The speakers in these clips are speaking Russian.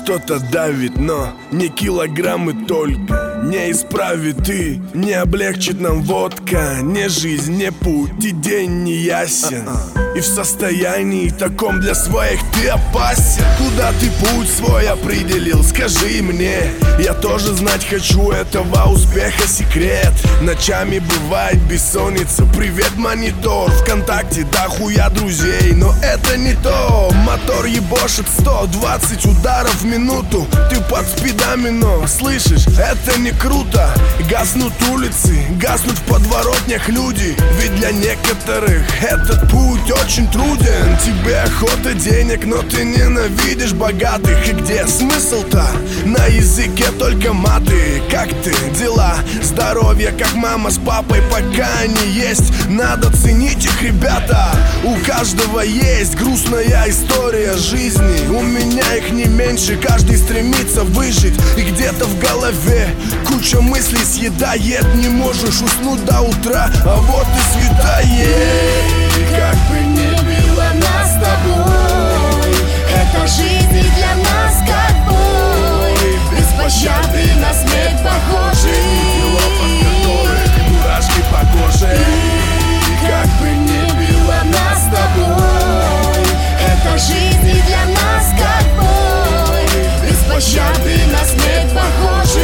что-то давит, но не килограммы только. Не исправит и не облегчит нам водка. Не жизнь, не путь и день не ясен. И в состоянии таком для своих ты опасен. Куда ты путь свой определил, скажи мне. Я тоже знать хочу этого успеха секрет. Ночами бывает бессонница. Привет, монитор, ВКонтакте дохуя друзей. Но это не то. Мотор ебошит 120 ударов в минуту. Ты под спидами, но слышишь, это не круто. Гаснут улицы, гаснут в подворотнях люди. Ведь для некоторых этот путь очень труден. Тебе охота денег, но ты ненавидишь богатых. И где смысл-то? На языке только маты. Как ты? Дела? Здоровье, как мама с папой, пока они есть. Надо ценить их, ребята. У каждого есть грустная история жизни. У меня их не меньше, каждый стремится выжить. И где-то в голове куча мыслей съедает. Не можешь уснуть до утра, а вот и светает. Как бы ни было нас с тобой, эта жизнь и для нас как бой. Без пощады на смерть похожи. Мурашки по коже. Как бы ни было нас с тобой, эта жизнь и для нас как бой. Без пощады на смерть похожи.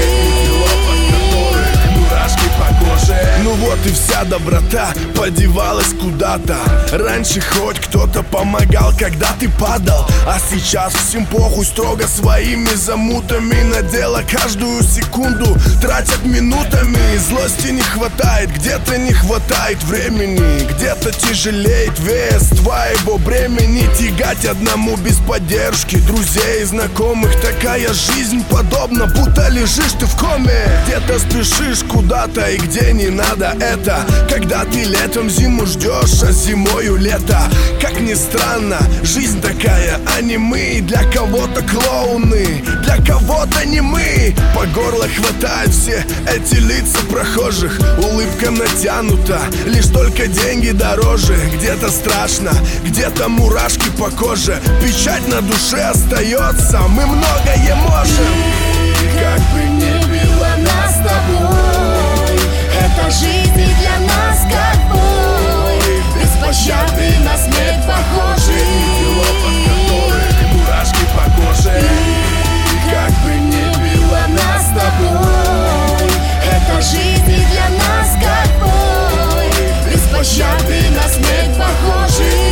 Ну вот и вся доброта подевалась куда-то. Раньше хоть кто-то помогал, когда ты падал. А сейчас всем похуй, строго своими замутами. На дело каждую секунду тратят минутами. Злости не хватает, где-то не хватает времени. Где-то тяжелеет вес твоего бремени. Тягать одному без поддержки друзей и знакомых. Такая жизнь подобна, будто лежишь ты в коме. Где-то спешишь куда-то и где не надо это. Когда ты летом зиму ждешь, а зимою лето. Как ни странно, жизнь такая, а не мы. Для кого-то клоуны, для кого-то не мы. По горло хватает все эти лица прохожих. Улыбка натянута, лишь только деньги дороже. Где-то страшно, где-то мурашки по коже. Печать на душе остается, мы многое можем. Как бы ни было нас с тобой, эта жизнь и для нас как бой. Без пощады на смерть похожи. Мурашки по коже. Как бы ни было нас с тобой, эта жизнь и для нас как бой. Без пощады на смерть похожи.